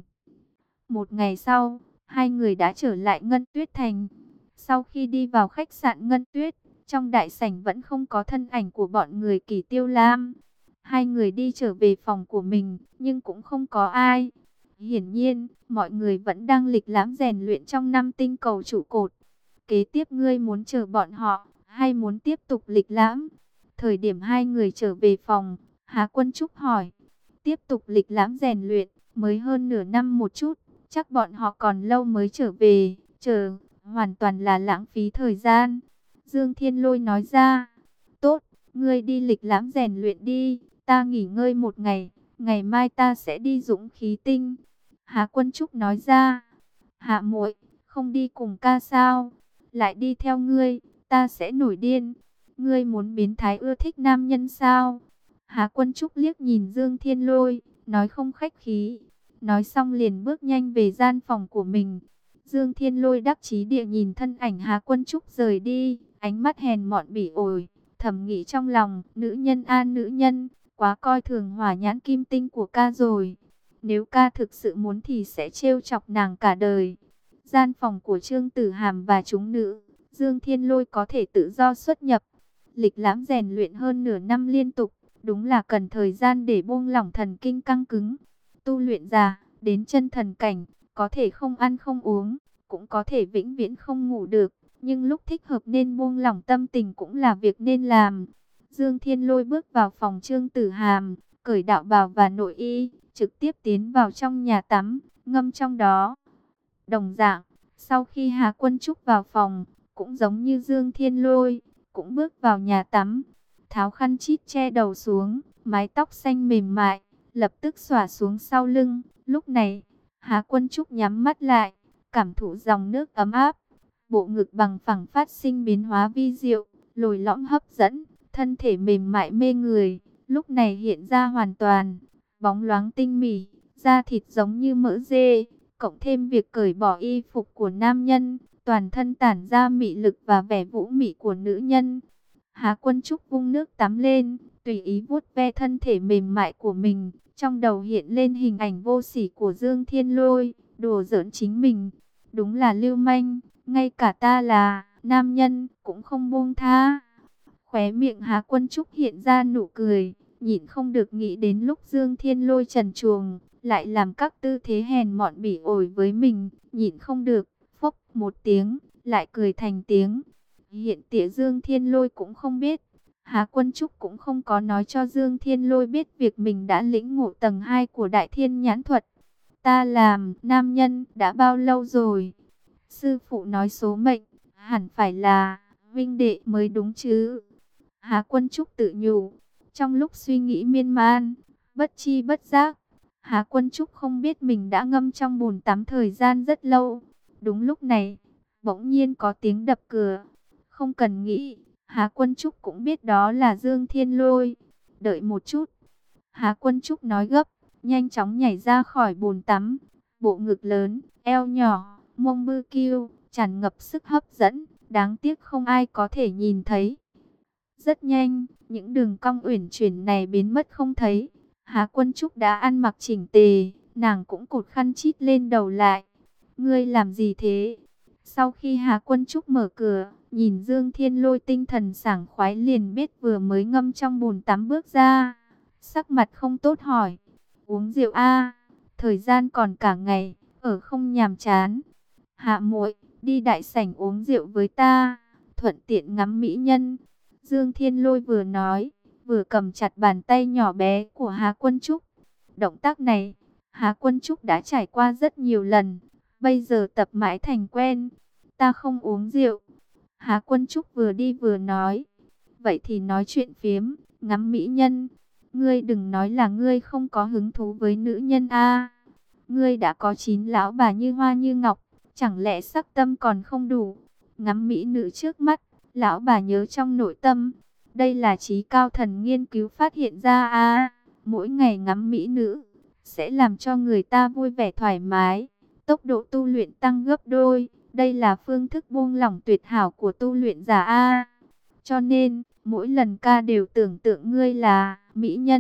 A: Một ngày sau, hai người đã trở lại Ngân Tuyết Thành. Sau khi đi vào khách sạn Ngân Tuyết, trong đại sảnh vẫn không có thân ảnh của bọn người Kỳ Tiêu Lam. Hai người đi trở về phòng của mình, nhưng cũng không có ai. Hiển nhiên, mọi người vẫn đang lịch lãm rèn luyện trong năm tinh cầu trụ cột. Kế tiếp ngươi muốn chờ bọn họ, hay muốn tiếp tục lịch lãm? Thời điểm hai người trở về phòng, Hà Quân Trúc hỏi. Tiếp tục lịch lãm rèn luyện, mới hơn nửa năm một chút, chắc bọn họ còn lâu mới trở về, chờ, hoàn toàn là lãng phí thời gian. Dương Thiên Lôi nói ra. Tốt, ngươi đi lịch lãm rèn luyện đi, ta nghỉ ngơi một ngày, ngày mai ta sẽ đi Dũng Khí Tinh. Hà Quân Trúc nói ra. Hạ muội, không đi cùng ca sao? Lại đi theo ngươi, ta sẽ nổi điên. Ngươi muốn biến thái ưa thích nam nhân sao? Hà Quân Trúc liếc nhìn Dương Thiên Lôi, nói không khách khí. Nói xong liền bước nhanh về gian phòng của mình. Dương Thiên Lôi đắc chí địa nhìn thân ảnh Hà Quân Trúc rời đi, ánh mắt hèn mọn bỉ ổi, thầm nghĩ trong lòng, nữ nhân an nữ nhân, quá coi thường hỏa nhãn kim tinh của ca rồi. Nếu ca thực sự muốn thì sẽ trêu chọc nàng cả đời. Gian phòng của Trương Tử Hàm và chúng nữ, Dương Thiên Lôi có thể tự do xuất nhập. Lịch lãm rèn luyện hơn nửa năm liên tục, đúng là cần thời gian để buông lỏng thần kinh căng cứng. Tu luyện già, đến chân thần cảnh, có thể không ăn không uống, cũng có thể vĩnh viễn không ngủ được. Nhưng lúc thích hợp nên buông lỏng tâm tình cũng là việc nên làm. Dương Thiên Lôi bước vào phòng Trương Tử Hàm, cởi đạo bào và nội y, trực tiếp tiến vào trong nhà tắm, ngâm trong đó. Đồng dạng, sau khi Hà Quân Trúc vào phòng, cũng giống như Dương Thiên Lôi, cũng bước vào nhà tắm, tháo khăn chít che đầu xuống, mái tóc xanh mềm mại, lập tức xõa xuống sau lưng. Lúc này, Hà Quân Trúc nhắm mắt lại, cảm thụ dòng nước ấm áp, bộ ngực bằng phẳng phát sinh biến hóa vi diệu, lồi lõm hấp dẫn, thân thể mềm mại mê người, lúc này hiện ra hoàn toàn, bóng loáng tinh mỉ, da thịt giống như mỡ dê, cộng thêm việc cởi bỏ y phục của nam nhân, toàn thân tản ra mị lực và vẻ vũ mị của nữ nhân. Hà Quân Trúc vung nước tắm lên, tùy ý vuốt ve thân thể mềm mại của mình, trong đầu hiện lên hình ảnh vô sỉ của Dương Thiên Lôi, đùa giỡn chính mình, đúng là lưu manh, ngay cả ta là nam nhân cũng không buông tha. Khóe miệng Hà Quân Trúc hiện ra nụ cười, nhịn không được nghĩ đến lúc Dương Thiên Lôi trần truồng, lại làm các tư thế hèn mọn bỉ ổi với mình, nhịn không được, phốc một tiếng, lại cười thành tiếng. Hiện tỉa Dương Thiên Lôi cũng không biết, Hà Quân Trúc cũng không có nói cho Dương Thiên Lôi biết việc mình đã lĩnh ngộ tầng hai của Đại Thiên Nhãn Thuật. Ta làm nam nhân đã bao lâu rồi? Sư phụ nói số mệnh, hẳn phải là huynh đệ mới đúng chứ? Hà Quân Trúc tự nhủ, trong lúc suy nghĩ miên man, bất chi bất giác, Hà Quân Trúc không biết mình đã ngâm trong bồn tắm thời gian rất lâu. Đúng lúc này, bỗng nhiên có tiếng đập cửa. Không cần nghĩ, Hà Quân Trúc cũng biết đó là Dương Thiên Lôi. Đợi một chút. Hà Quân Trúc nói gấp, nhanh chóng nhảy ra khỏi bồn tắm. Bộ ngực lớn, eo nhỏ, mông bư kiêu, tràn ngập sức hấp dẫn. Đáng tiếc không ai có thể nhìn thấy. Rất nhanh, những đường cong uyển chuyển này biến mất không thấy. Hà Quân Trúc đã ăn mặc chỉnh tề, nàng cũng cột khăn chít lên đầu lại. Ngươi làm gì thế? Sau khi Hà Quân Trúc mở cửa, nhìn Dương Thiên Lôi tinh thần sảng khoái liền biết vừa mới ngâm trong bồn tắm bước ra. Sắc mặt không tốt hỏi, uống rượu a? Thời gian còn cả ngày, ở không nhàm chán. Hạ muội, đi đại sảnh uống rượu với ta, thuận tiện ngắm mỹ nhân. Dương Thiên Lôi vừa nói, vừa cầm chặt bàn tay nhỏ bé của Hà Quân Trúc. Động tác này, Hà Quân Trúc đã trải qua rất nhiều lần, bây giờ tập mãi thành quen. Ta không uống rượu. Hà Quân Trúc vừa đi vừa nói. Vậy thì nói chuyện phiếm, ngắm mỹ nhân. Ngươi đừng nói là ngươi không có hứng thú với nữ nhân a. Ngươi đã có chín lão bà như hoa như ngọc, chẳng lẽ sắc tâm còn không đủ? Ngắm mỹ nữ trước mắt, lão bà nhớ trong nội tâm. Đây là trí cao thần nghiên cứu phát hiện ra a. Mỗi ngày ngắm mỹ nữ sẽ làm cho người ta vui vẻ thoải mái, tốc độ tu luyện tăng gấp đôi. Đây là phương thức buông lỏng tuyệt hảo của tu luyện giả a. Cho nên, mỗi lần ca đều tưởng tượng ngươi là mỹ nhân,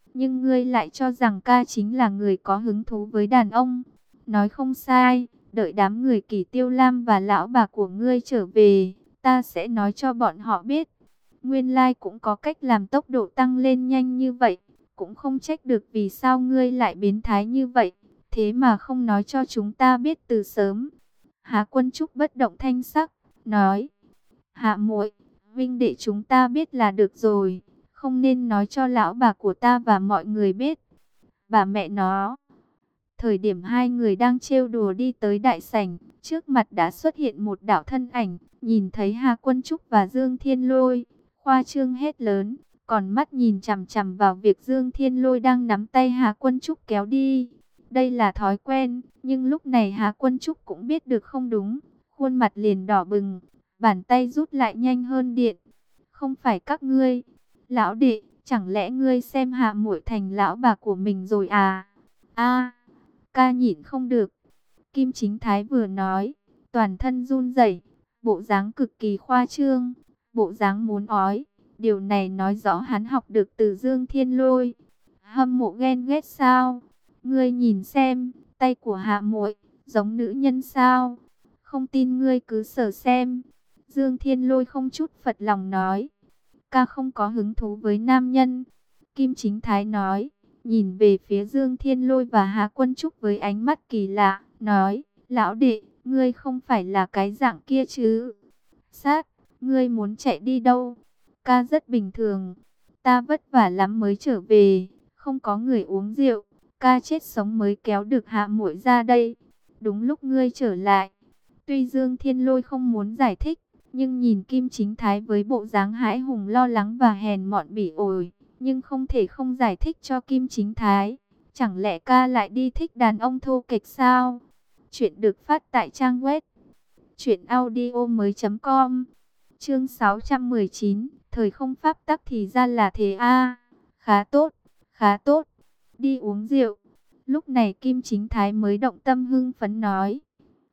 A: nhưng ngươi lại cho rằng ca chính là người có hứng thú với đàn ông. Nói không sai, đợi đám người Kỳ Tiêu Lam và lão bà của ngươi trở về, ta sẽ nói cho bọn họ biết. Nguyên lai cũng có cách làm tốc độ tăng lên nhanh như vậy, cũng không trách được vì sao ngươi lại biến thái như vậy, thế mà không nói cho chúng ta biết từ sớm. Hạ Quân Trúc bất động thanh sắc, nói: Hạ muội, huynh đệ chúng ta biết là được rồi, không nên nói cho lão bà của ta và mọi người biết. Bà mẹ nó. Thời điểm hai người đang trêu đùa đi tới đại sảnh, trước mặt đã xuất hiện một đạo thân ảnh, nhìn thấy Hạ Quân Trúc và Dương Thiên Lôi, khoa trương hét lớn, còn mắt nhìn chằm chằm vào việc Dương Thiên Lôi đang nắm tay Hạ Quân Trúc kéo đi. Đây là thói quen, nhưng lúc này Hạ Quân Trúc cũng biết được không đúng, khuôn mặt liền đỏ bừng, bàn tay rút lại nhanh hơn điện. Không phải các ngươi, lão đệ, chẳng lẽ ngươi xem Hạ muội thành lão bà của mình rồi à? A, ca nhịn không được. Kim Chính Thái vừa nói, toàn thân run rẩy, bộ dáng cực kỳ khoa trương, bộ dáng muốn ói. Điều này nói rõ hắn học được từ Dương Thiên Lôi. Hâm mộ ghen ghét sao? Ngươi nhìn xem, tay của Hạ muội giống nữ nhân sao? Không tin ngươi cứ sờ xem. Dương Thiên Lôi không chút phật lòng nói, ca không có hứng thú với nam nhân. Kim Chính Thái nói, nhìn về phía Dương Thiên Lôi và Hạ Quân Trúc với ánh mắt kỳ lạ, nói, lão đệ, ngươi không phải là cái dạng kia chứ? Sát, ngươi muốn chạy đi đâu? Ca rất bình thường, ta vất vả lắm mới trở về, không có người uống rượu, ca chết sống mới kéo được Hạ muội ra đây. Đúng lúc ngươi trở lại. Tuy Dương Thiên Lôi không muốn giải thích, nhưng nhìn Kim Chính Thái với bộ dáng hãi hùng lo lắng và hèn mọn bỉ ổi, nhưng không thể không giải thích cho Kim Chính Thái. Chẳng lẽ ca lại đi thích đàn ông thô kệch sao? Chuyện được phát tại trang web truyện audio mới chấm com. Chương sáu trăm mười chín, thời không pháp tắc thì ra là thế a. Khá tốt, khá tốt. Đi uống rượu. Lúc này Kim Chính Thái mới động tâm hưng phấn nói.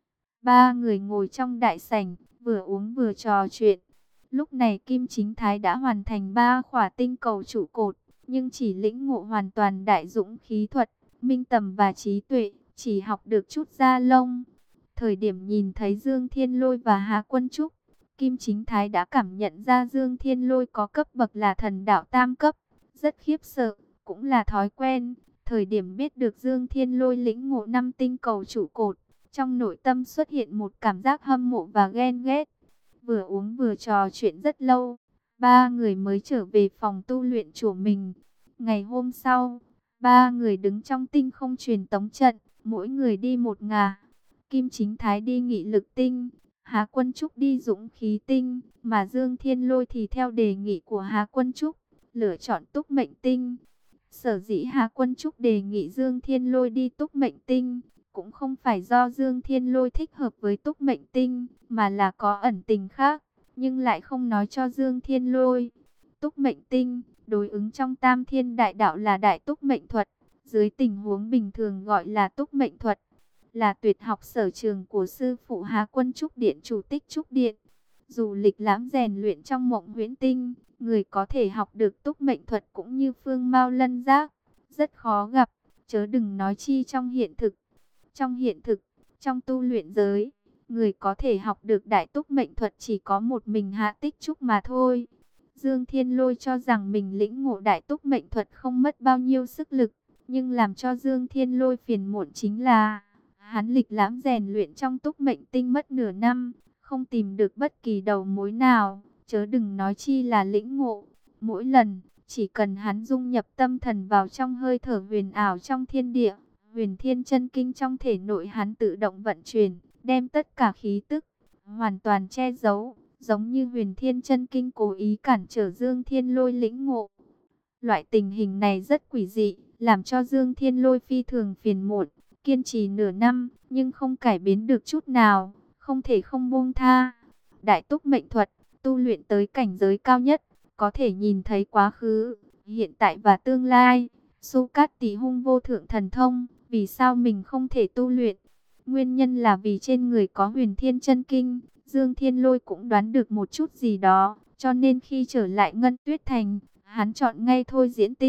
A: Ba người ngồi trong đại sảnh, vừa uống vừa trò chuyện. Lúc này Kim Chính Thái đã hoàn thành ba khỏa tinh cầu trụ cột, nhưng chỉ lĩnh ngộ hoàn toàn đại dũng khí thuật, minh tầm và trí tuệ, chỉ học được chút da lông. Thời điểm nhìn thấy Dương Thiên Lôi và Hạ Quân Trúc, Kim Chính Thái đã cảm nhận ra Dương Thiên Lôi có cấp bậc là thần đạo tam cấp, rất khiếp sợ, cũng là thói quen. Thời điểm biết được Dương Thiên Lôi lĩnh ngộ năm tinh cầu trụ cột, trong nội tâm xuất hiện một cảm giác hâm mộ và ghen ghét. Vừa uống vừa trò chuyện rất lâu, ba người mới trở về phòng tu luyện của mình. Ngày hôm sau, ba người đứng trong tinh không truyền tống trận, mỗi người đi một ngả. Kim Chính Thái đi nghị lực tinh, Hạ Quân Trúc đi dũng khí tinh, mà Dương Thiên Lôi thì theo đề nghị của Hạ Quân Trúc, lựa chọn túc mệnh tinh. Sở dĩ Hạ Quân Trúc đề nghị Dương Thiên Lôi đi túc mệnh tinh, cũng không phải do Dương Thiên Lôi thích hợp với túc mệnh tinh, mà là có ẩn tình khác, nhưng lại không nói cho Dương Thiên Lôi. Túc mệnh tinh, đối ứng trong Tam Thiên Đại Đạo là Đại Túc Mệnh Thuật, dưới tình huống bình thường gọi là Túc Mệnh Thuật, là tuyệt học sở trường của sư phụ Hạ Quân Trúc Điện chủ Tích Trúc Điện. Dù lịch lãm rèn luyện trong mộng huyễn tinh, người có thể học được Túc Mệnh Thuật cũng như Phương Mao Lân Giác, rất khó gặp, chớ đừng nói chi trong hiện thực. Trong hiện thực, trong tu luyện giới, người có thể học được Đại Túc Mệnh Thuật chỉ có một mình Hạ Tích Trúc mà thôi. Dương Thiên Lôi cho rằng mình lĩnh ngộ Đại Túc Mệnh Thuật không mất bao nhiêu sức lực, nhưng làm cho Dương Thiên Lôi phiền muộn chính là hắn lịch lãm rèn luyện trong Túc Mệnh Tinh mất nửa năm, không tìm được bất kỳ đầu mối nào, chớ đừng nói chi là lĩnh ngộ. Mỗi lần, chỉ cần hắn dung nhập tâm thần vào trong hơi thở huyền ảo trong thiên địa, Huyền Thiên Chân Kinh trong thể nội hắn tự động vận chuyển, đem tất cả khí tức hoàn toàn che giấu, giống như Huyền Thiên Chân Kinh cố ý cản trở Dương Thiên Lôi lĩnh ngộ. Loại tình hình này rất quỷ dị, làm cho Dương Thiên Lôi phi thường phiền muộn, kiên trì nửa năm, nhưng không cải biến được chút nào, không thể không buông tha. Đại Túc Mệnh Thuật, tu luyện tới cảnh giới cao nhất, có thể nhìn thấy quá khứ, hiện tại và tương lai. Su Cát Tỷ Hung vô thượng thần thông, vì sao mình không thể tu luyện? Nguyên nhân là vì trên người có Huyền Thiên Chân Kinh. Dương Thiên Lôi cũng đoán được một chút gì đó, cho nên khi trở lại Ngân Tuyết Thành, hắn chọn ngay Thôi Diễn Tinh,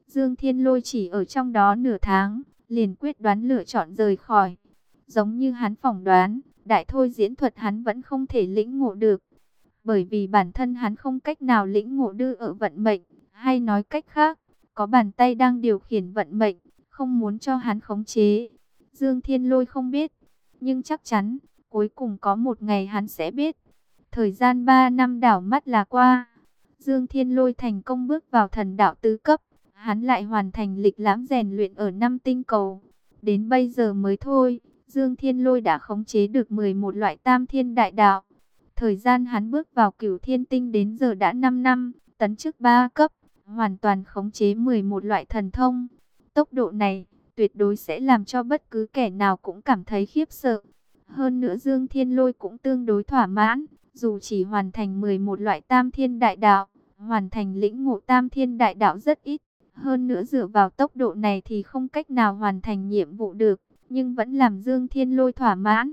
A: Dương Thiên Lôi chỉ ở trong đó nửa tháng, liền quyết đoán lựa chọn rời khỏi. Giống như hắn phỏng đoán, đại thôi diễn thuật hắn vẫn không thể lĩnh ngộ được. Bởi vì bản thân hắn không cách nào lĩnh ngộ đưa ở vận mệnh, hay nói cách khác, có bàn tay đang điều khiển vận mệnh, không muốn cho hắn khống chế. Dương Thiên Lôi không biết, nhưng chắc chắn, cuối cùng có một ngày hắn sẽ biết. Thời gian ba năm đảo mắt là qua. Dương Thiên Lôi thành công bước vào thần đạo tứ cấp. Hắn lại hoàn thành lịch lãm rèn luyện ở năm tinh cầu. Đến bây giờ mới thôi, Dương Thiên Lôi đã khống chế được mười một loại tam thiên đại đạo. Thời gian hắn bước vào cửu thiên tinh đến giờ đã năm năm, tấn chức ba cấp, hoàn toàn khống chế mười một loại thần thông. Tốc độ này, tuyệt đối sẽ làm cho bất cứ kẻ nào cũng cảm thấy khiếp sợ. Hơn nữa Dương Thiên Lôi cũng tương đối thỏa mãn, dù chỉ hoàn thành mười một loại tam thiên đại đạo, hoàn thành lĩnh ngộ tam thiên đại đạo rất ít. Hơn nữa dựa vào tốc độ này thì không cách nào hoàn thành nhiệm vụ được, nhưng vẫn làm Dương Thiên Lôi thỏa mãn.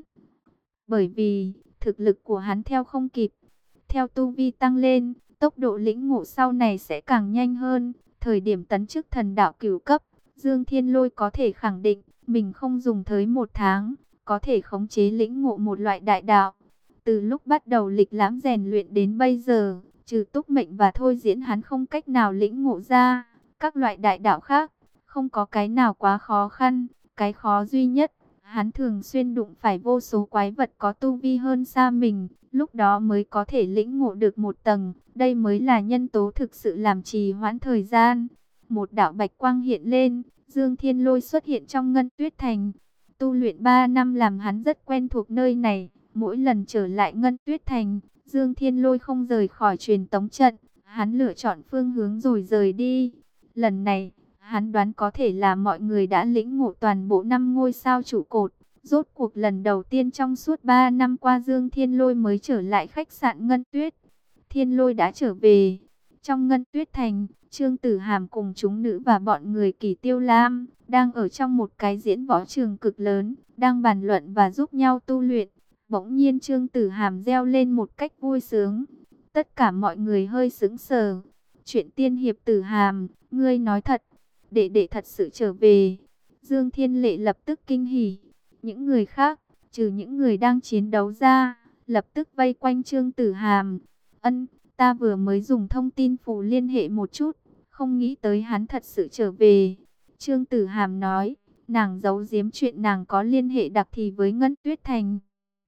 A: Bởi vì, thực lực của hắn theo không kịp. Theo tu vi tăng lên, tốc độ lĩnh ngộ sau này sẽ càng nhanh hơn. Thời điểm tấn chức thần đạo cửu cấp, Dương Thiên Lôi có thể khẳng định, mình không dùng tới một tháng, có thể khống chế lĩnh ngộ một loại đại đạo. Từ lúc bắt đầu lịch lãm rèn luyện đến bây giờ, trừ túc mệnh và thôi diễn hắn không cách nào lĩnh ngộ ra. Các loại đại đạo khác, không có cái nào quá khó khăn, cái khó duy nhất, hắn thường xuyên đụng phải vô số quái vật có tu vi hơn xa mình, lúc đó mới có thể lĩnh ngộ được một tầng, đây mới là nhân tố thực sự làm trì hoãn thời gian. Một đạo bạch quang hiện lên, Dương Thiên Lôi xuất hiện trong Ngân Tuyết Thành. Tu luyện ba năm làm hắn rất quen thuộc nơi này, mỗi lần trở lại Ngân Tuyết Thành, Dương Thiên Lôi không rời khỏi truyền tống trận, hắn lựa chọn phương hướng rồi rời đi. Lần này, hắn đoán có thể là mọi người đã lĩnh ngộ toàn bộ năm ngôi sao trụ cột. Rốt cuộc lần đầu tiên trong suốt ba năm qua Dương Thiên Lôi mới trở lại khách sạn Ngân Tuyết. Thiên Lôi đã trở về. Trong Ngân Tuyết Thành, Trương Tử Hàm cùng chúng nữ và bọn người Kỳ Tiêu Lam đang ở trong một cái diễn võ trường cực lớn, đang bàn luận và giúp nhau tu luyện. Bỗng nhiên Trương Tử Hàm reo lên một cách vui sướng. Tất cả mọi người hơi sững sờ. Chuyện tiên hiệp Tử Hàm, ngươi nói thật, đệ đệ thật sự trở về. Dương Thiên Lệ lập tức kinh hỉ. Những người khác, trừ những người đang chiến đấu ra, lập tức vây quanh Trương Tử Hàm. Ân, ta vừa mới dùng thông tin phù liên hệ một chút, không nghĩ tới hắn thật sự trở về. Trương Tử Hàm nói, nàng giấu giếm chuyện nàng có liên hệ đặc thì với Ngân Tuyết Thành.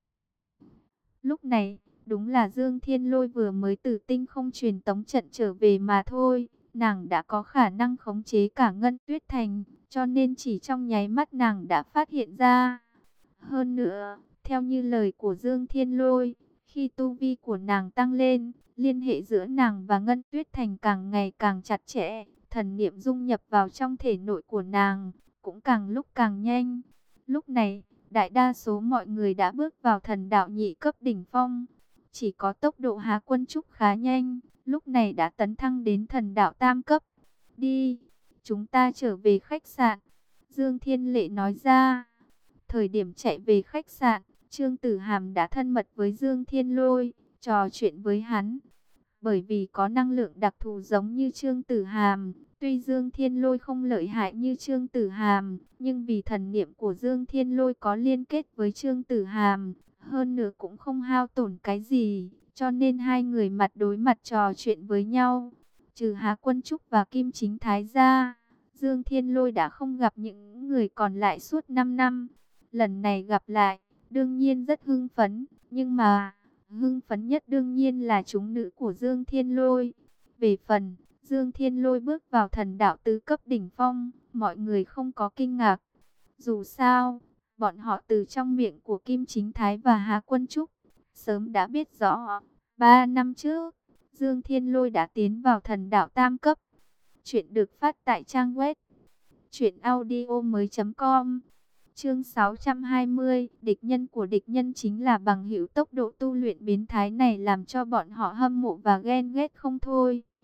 A: Lúc này, đúng là Dương Thiên Lôi vừa mới từ tinh không truyền tống trận trở về mà thôi. Nàng đã có khả năng khống chế cả Ngân Tuyết Thành, cho nên chỉ trong nháy mắt nàng đã phát hiện ra. Hơn nữa, theo như lời của Dương Thiên Lôi, khi tu vi của nàng tăng lên, liên hệ giữa nàng và Ngân Tuyết Thành càng ngày càng chặt chẽ, thần niệm dung nhập vào trong thể nội của nàng, cũng càng lúc càng nhanh. Lúc này, đại đa số mọi người đã bước vào thần đạo nhị cấp đỉnh phong. Chỉ có tốc độ Há Quân Trúc khá nhanh, lúc này đã tấn thăng đến thần đạo tam cấp. Đi, chúng ta trở về khách sạn, Dương Thiên Lệ nói ra. Thời điểm chạy về khách sạn, Trương Tử Hàm đã thân mật với Dương Thiên Lôi, trò chuyện với hắn. Bởi vì có năng lượng đặc thù giống như Trương Tử Hàm, tuy Dương Thiên Lôi không lợi hại như Trương Tử Hàm, nhưng vì thần niệm của Dương Thiên Lôi có liên kết với Trương Tử Hàm, hơn nữa cũng không hao tổn cái gì, cho nên hai người mặt đối mặt trò chuyện với nhau. Trừ Há Quân Trúc và Kim Chính Thái ra, Dương Thiên Lôi đã không gặp những người còn lại suốt năm năm. Lần này gặp lại, đương nhiên rất hưng phấn, nhưng mà hưng phấn nhất đương nhiên là chúng nữ của Dương Thiên Lôi. Về phần Dương Thiên Lôi bước vào thần đạo tứ cấp đỉnh phong, mọi người không có kinh ngạc. Dù sao, bọn họ từ trong miệng của Kim Chính Thái và Há Quân Trúc sớm đã biết rõ. Ba năm trước, Dương Thiên Lôi đã tiến vào thần đạo tam cấp. Chuyện được phát tại trang web truyện audio mới chấm com. Chương sáu trăm hai mươi, địch nhân của địch nhân chính là bằng hữu. Tốc độ tu luyện biến thái này làm cho bọn họ hâm mộ và ghen ghét không thôi.